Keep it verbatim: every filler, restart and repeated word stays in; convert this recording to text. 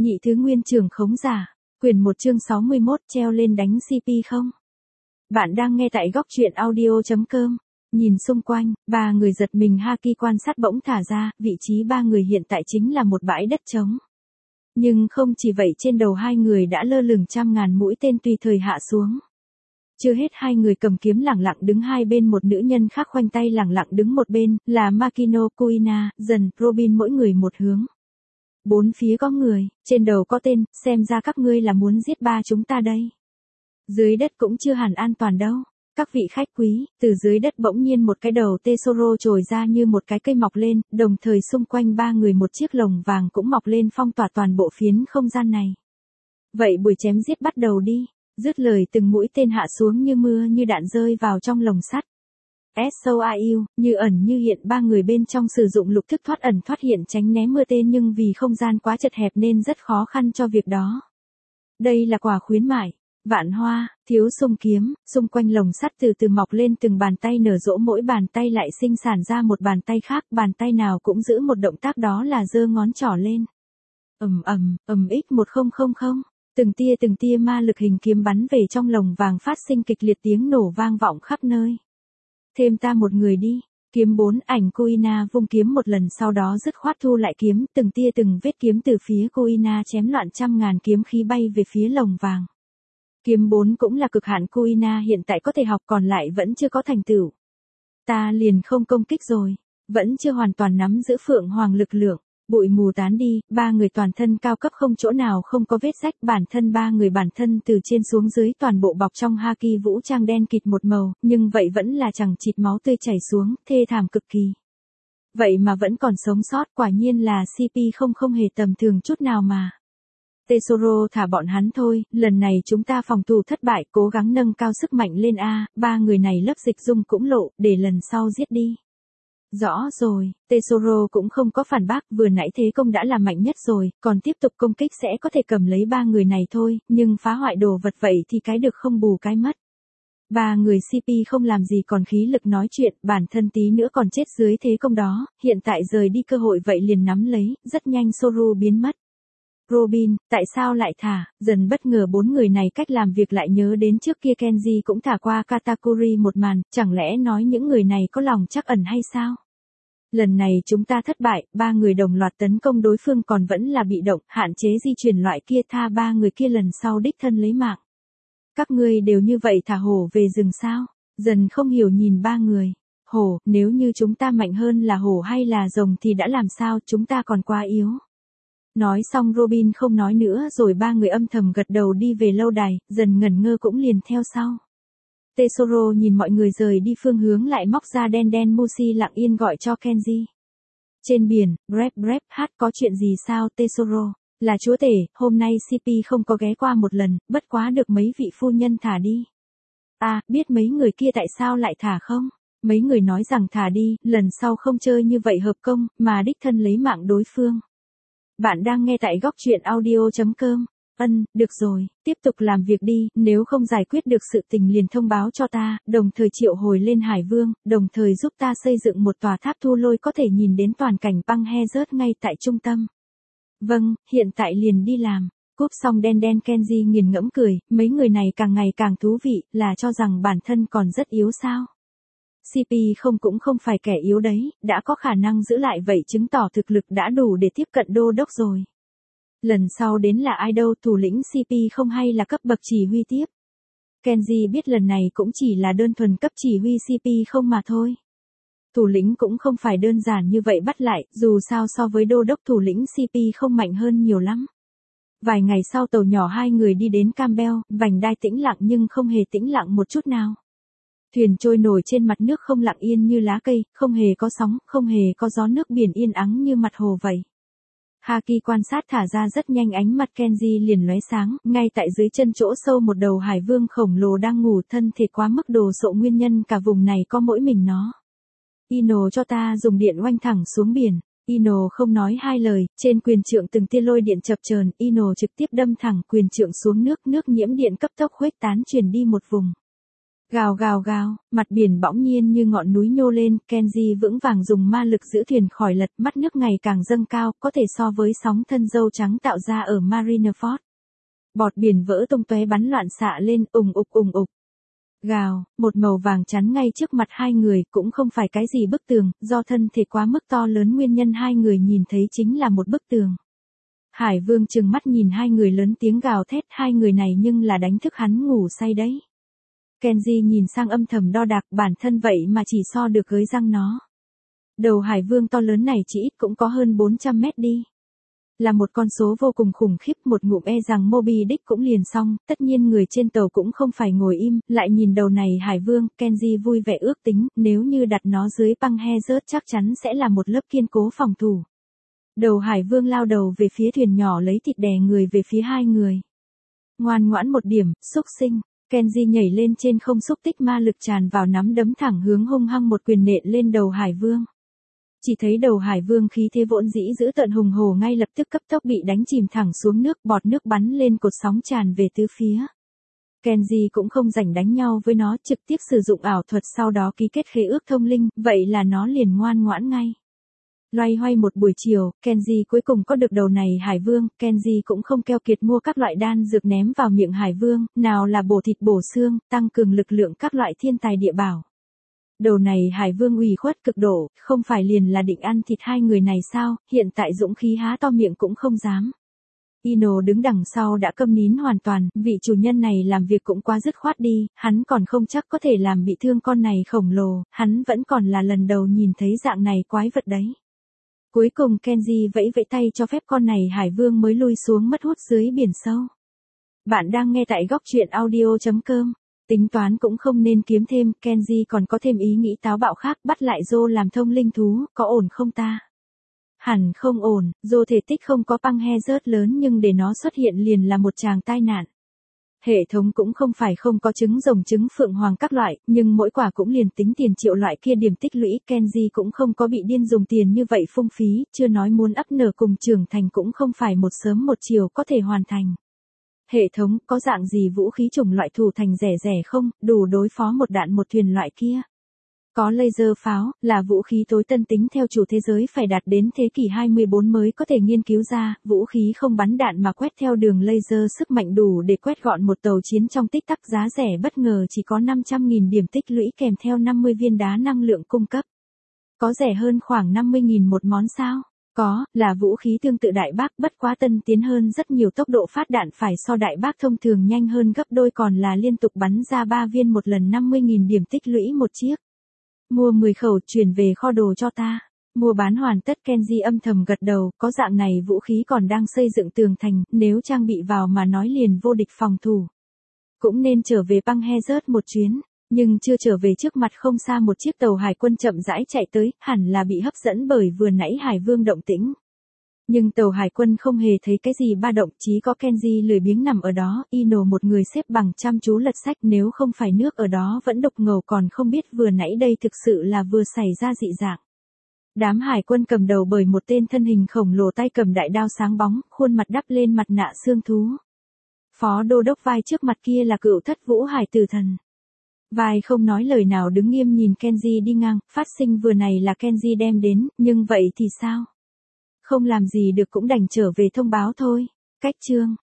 Nhị thứ nguyên trường khống giả, quyển một chương sáu mươi mốt treo lên đánh xê pê không? Bạn đang nghe tại góc truyện audio chấm com. Nhìn xung quanh, ba người giật mình Haki quan sát bỗng thả ra, vị trí ba người hiện tại chính là một bãi đất trống. Nhưng không chỉ vậy, trên đầu hai người đã lơ lửng trăm ngàn mũi tên tùy thời hạ xuống. Chưa hết, hai người cầm kiếm lẳng lặng đứng hai bên, một nữ nhân khác khoanh tay lẳng lặng đứng một bên, là Makino, Kuina, dần, Robin, mỗi người một hướng. Bốn phía có người, trên đầu có tên, xem ra các ngươi là muốn giết ba chúng ta đây. Dưới đất cũng chưa hẳn an toàn đâu. Các vị khách quý, từ dưới đất bỗng nhiên một cái đầu Tesoro trồi ra như một cái cây mọc lên, đồng thời xung quanh ba người một chiếc lồng vàng cũng mọc lên phong tỏa toàn bộ phiến không gian này. Vậy buổi chém giết bắt đầu đi. Dứt lời, từng mũi tên hạ xuống như mưa như đạn rơi vào trong lồng sắt. Soiu, như ẩn như hiện, ba người bên trong sử dụng lục thức thoát ẩn thoát hiện tránh né mưa tên, nhưng vì không gian quá chật hẹp nên rất khó khăn cho việc đó. Đây là quả khuyến mại. Vạn hoa, thiếu sung kiếm, xung quanh lồng sắt từ từ mọc lên từng bàn tay nở rộ, mỗi bàn tay lại sinh sản ra một bàn tay khác, bàn tay nào cũng giữ một động tác, đó là giơ ngón trỏ lên. Ầm ầm, ầm x một nghìn, từng tia từng tia ma lực hình kiếm bắn về trong lồng vàng, phát sinh kịch liệt tiếng nổ vang vọng khắp nơi. Thêm ta một người đi. Kiếm bốn, ảnh Kuina vung kiếm một lần, sau đó dứt khoát thu lại kiếm, từng tia từng vết kiếm từ phía Kuina chém loạn, trăm ngàn kiếm khí bay về phía lồng vàng. Kiếm bốn cũng là cực hạn Kuina hiện tại có thể học, còn lại vẫn chưa có thành tựu. Ta liền không công kích rồi, vẫn chưa hoàn toàn nắm giữ Phượng Hoàng lực lượng. Bụi mù tán đi, ba người toàn thân cao cấp, không chỗ nào không có vết rách, bản thân ba người bản thân từ trên xuống dưới toàn bộ bọc trong haki vũ trang đen kịt một màu, nhưng vậy vẫn là chẳng chịt máu tươi chảy xuống, thê thảm cực kỳ. Vậy mà vẫn còn sống sót, quả nhiên là xê pê không không hề tầm thường chút nào mà. Tesoro, thả bọn hắn thôi, lần này chúng ta phòng thủ thất bại, cố gắng nâng cao sức mạnh lên a. Ba người này lớp dịch dung cũng lộ, để lần sau giết đi. Rõ rồi, Tesoro cũng không có phản bác, vừa nãy thế công đã là mạnh nhất rồi, còn tiếp tục công kích sẽ có thể cầm lấy ba người này thôi, nhưng phá hoại đồ vật vậy thì cái được không bù cái mất. Ba người xê pê không làm gì còn khí lực nói chuyện, bản thân tí nữa còn chết dưới thế công đó, hiện tại rời đi cơ hội vậy liền nắm lấy, rất nhanh Soru biến mất. Robin, tại sao lại thả? Dần bất ngờ bốn người này cách làm việc lại nhớ đến trước kia Kenji cũng thả qua Katakuri một màn, chẳng lẽ nói những người này có lòng trắc ẩn hay sao? Lần này chúng ta thất bại, ba người đồng loạt tấn công đối phương còn vẫn là bị động, hạn chế di chuyển loại kia, tha ba người kia lần sau đích thân lấy mạng. Các ngươi đều như vậy thả hổ về rừng sao? Dần không hiểu nhìn ba người. Hổ, nếu như chúng ta mạnh hơn là hổ hay là rồng thì đã làm sao, chúng ta còn quá yếu. Nói xong Robin không nói nữa rồi ba người âm thầm gật đầu đi về lâu đài, dần ngẩn ngơ cũng liền theo sau. Tesoro nhìn mọi người rời đi phương hướng lại móc ra đen đen Mushi lặng yên gọi cho Kenji. Trên biển, Brep Brep hát, có chuyện gì sao Tesoro? Là chúa tể, hôm nay xê pê không có ghé qua một lần, bất quá được mấy vị phu nhân thả đi. À, biết mấy người kia tại sao lại thả không? Mấy người nói rằng thả đi, lần sau không chơi như vậy hợp công, mà đích thân lấy mạng đối phương. Bạn đang nghe tại góc truyện audio chấm com. Ân, được rồi, tiếp tục làm việc đi, nếu không giải quyết được sự tình liền thông báo cho ta, đồng thời triệu hồi lên Hải Vương, đồng thời giúp ta xây dựng một tòa tháp thu lôi có thể nhìn đến toàn cảnh băng he rớt ngay tại trung tâm. Vâng, hiện tại liền đi làm. Cúp xong đen đen Kenji nghiền ngẫm cười, mấy người này càng ngày càng thú vị, là cho rằng bản thân còn rất yếu sao? xê pê không cũng không phải kẻ yếu đấy, đã có khả năng giữ lại vậy chứng tỏ thực lực đã đủ để tiếp cận đô đốc rồi. Lần sau đến là ai đâu, thủ lĩnh xê pê không hay là cấp bậc chỉ huy tiếp? Kenji biết lần này cũng chỉ là đơn thuần cấp chỉ huy xê pê không mà thôi. Thủ lĩnh cũng không phải đơn giản như vậy bắt lại, dù sao so với đô đốc thủ lĩnh xê pê không mạnh hơn nhiều lắm. Vài ngày sau tàu nhỏ hai người đi đến Campbell, vành đai tĩnh lặng nhưng không hề tĩnh lặng một chút nào. Thuyền trôi nổi trên mặt nước không lặng yên như lá cây, không hề có sóng, không hề có gió, nước biển yên ắng như mặt hồ vậy. Haki quan sát thả ra rất nhanh, ánh mặt Kenji liền lóe sáng, ngay tại dưới chân chỗ sâu một đầu hải vương khổng lồ đang ngủ, thân thể quá mức đồ sộ, nguyên nhân cả vùng này có mỗi mình nó. Ino, cho ta dùng điện oanh thẳng xuống biển. Ino không nói hai lời, trên quyền trượng từng tia lôi điện chập chờn, Ino trực tiếp đâm thẳng quyền trượng xuống nước, nước nhiễm điện cấp tốc khuếch tán truyền đi một vùng. Gào gào gào, mặt biển bỗng nhiên như ngọn núi nhô lên, Kenji vững vàng dùng ma lực giữ thuyền khỏi lật, mắt nước ngày càng dâng cao, có thể so với sóng thân dâu trắng tạo ra ở Marineford. Bọt biển vỡ tung tóe bắn loạn xạ lên, ùng ục ùng ục. Gào, một màu vàng chắn ngay trước mặt hai người, cũng không phải cái gì bức tường, do thân thể quá mức to lớn nguyên nhân hai người nhìn thấy chính là một bức tường. Hải Vương trừng mắt nhìn hai người lớn tiếng gào thét, hai người này nhưng là đánh thức hắn ngủ say đấy. Kenji nhìn sang âm thầm đo đạc, bản thân vậy mà chỉ so được gới răng nó. Đầu Hải Vương to lớn này chỉ ít cũng có hơn bốn trăm mét đi. Là một con số vô cùng khủng khiếp, một ngụm e rằng Moby Dick cũng liền xong, tất nhiên người trên tàu cũng không phải ngồi im, lại nhìn đầu này Hải Vương, Kenji vui vẻ ước tính, nếu như đặt nó dưới băng he rớt chắc chắn sẽ là một lớp kiên cố phòng thủ. Đầu Hải Vương lao đầu về phía thuyền nhỏ lấy thịt đè người về phía hai người. Ngoan ngoãn một điểm, xúc sinh. Kenji nhảy lên trên không, xúc tích ma lực tràn vào nắm đấm thẳng hướng hung hăng một quyền nện lên đầu Hải Vương. Chỉ thấy đầu Hải Vương khí thế vốn dĩ giữ tợn hùng hổ ngay lập tức cấp tốc bị đánh chìm thẳng xuống nước, bọt nước bắn lên cột sóng tràn về tứ phía. Kenji cũng không rảnh đánh nhau với nó, trực tiếp sử dụng ảo thuật sau đó ký kết khế ước thông linh, vậy là nó liền ngoan ngoãn ngay. Loay hoay một buổi chiều, Kenji cuối cùng có được đầu này Hải Vương, Kenji cũng không keo kiệt mua các loại đan dược ném vào miệng Hải Vương, nào là bổ thịt bổ xương, tăng cường lực lượng các loại thiên tài địa bảo. Đầu này Hải Vương ủy khuất cực độ, không phải liền là định ăn thịt hai người này sao, hiện tại dũng khí há to miệng cũng không dám. Ino đứng đằng sau đã câm nín hoàn toàn, vị chủ nhân này làm việc cũng quá dứt khoát đi, hắn còn không chắc có thể làm bị thương con này khổng lồ, hắn vẫn còn là lần đầu nhìn thấy dạng này quái vật đấy. Cuối cùng Kenji vẫy vẫy tay cho phép con này Hải Vương mới lui xuống mất hút dưới biển sâu. Bạn đang nghe tại góc truyện audio chấm com. Tính toán cũng không nên kiếm thêm, Kenji còn có thêm ý nghĩ táo bạo khác, bắt lại Zô làm thông linh thú, có ổn không ta? Hẳn không ổn, Zô thể tích không có băng he rớt lớn nhưng để nó xuất hiện liền là một tràng tai nạn. Hệ thống cũng không phải không có trứng rồng trứng phượng hoàng các loại, nhưng mỗi quả cũng liền tính tiền triệu loại kia điểm tích lũy, Kenji cũng không có bị điên dùng tiền như vậy phung phí, chưa nói muốn ấp nở cùng trưởng thành cũng không phải một sớm một chiều có thể hoàn thành. Hệ thống, có dạng gì vũ khí chủng loại thủ thành rẻ rẻ không, đủ đối phó một đạn một thuyền loại kia? Có laser pháo, là vũ khí tối tân tính theo chủ thế giới phải đạt đến thế kỷ hai mươi bốn mới có thể nghiên cứu ra, vũ khí không bắn đạn mà quét theo đường laser sức mạnh đủ để quét gọn một tàu chiến trong tích tắc, giá rẻ bất ngờ chỉ có năm trăm nghìn điểm tích lũy kèm theo năm mươi viên đá năng lượng cung cấp. Có rẻ hơn khoảng năm mươi nghìn một món sao? Có, là vũ khí tương tự đại bác bất quá tân tiến hơn rất nhiều, tốc độ phát đạn phải so đại bác thông thường nhanh hơn gấp đôi, còn là liên tục bắn ra ba viên một lần, năm mươi nghìn điểm tích lũy một chiếc. Mua mười khẩu chuyển về kho đồ cho ta. Mua bán hoàn tất, Kenji âm thầm gật đầu, có dạng này vũ khí còn đang xây dựng tường thành, nếu trang bị vào mà nói liền vô địch phòng thủ. Cũng nên trở về băng he rớt một chuyến. Nhưng chưa trở về trước mặt không xa một chiếc tàu hải quân chậm rãi chạy tới, hẳn là bị hấp dẫn bởi vừa nãy Hải Vương động tĩnh. Nhưng tàu hải quân không hề thấy cái gì ba động, chỉ có Kenji lười biếng nằm ở đó, Ino một người xếp bằng chăm chú lật sách, nếu không phải nước ở đó vẫn đục ngầu còn không biết vừa nãy đây thực sự là vừa xảy ra dị dạng. Đám hải quân cầm đầu bởi một tên thân hình khổng lồ tay cầm đại đao sáng bóng, khuôn mặt đắp lên mặt nạ xương thú. Phó đô đốc vai trước mặt kia là cựu thất vũ hải tử thần. Vai không nói lời nào đứng nghiêm nhìn Kenji đi ngang, phát sinh vừa này là Kenji đem đến, nhưng vậy thì sao? Không làm gì được cũng đành trở về thông báo thôi. Cách chương.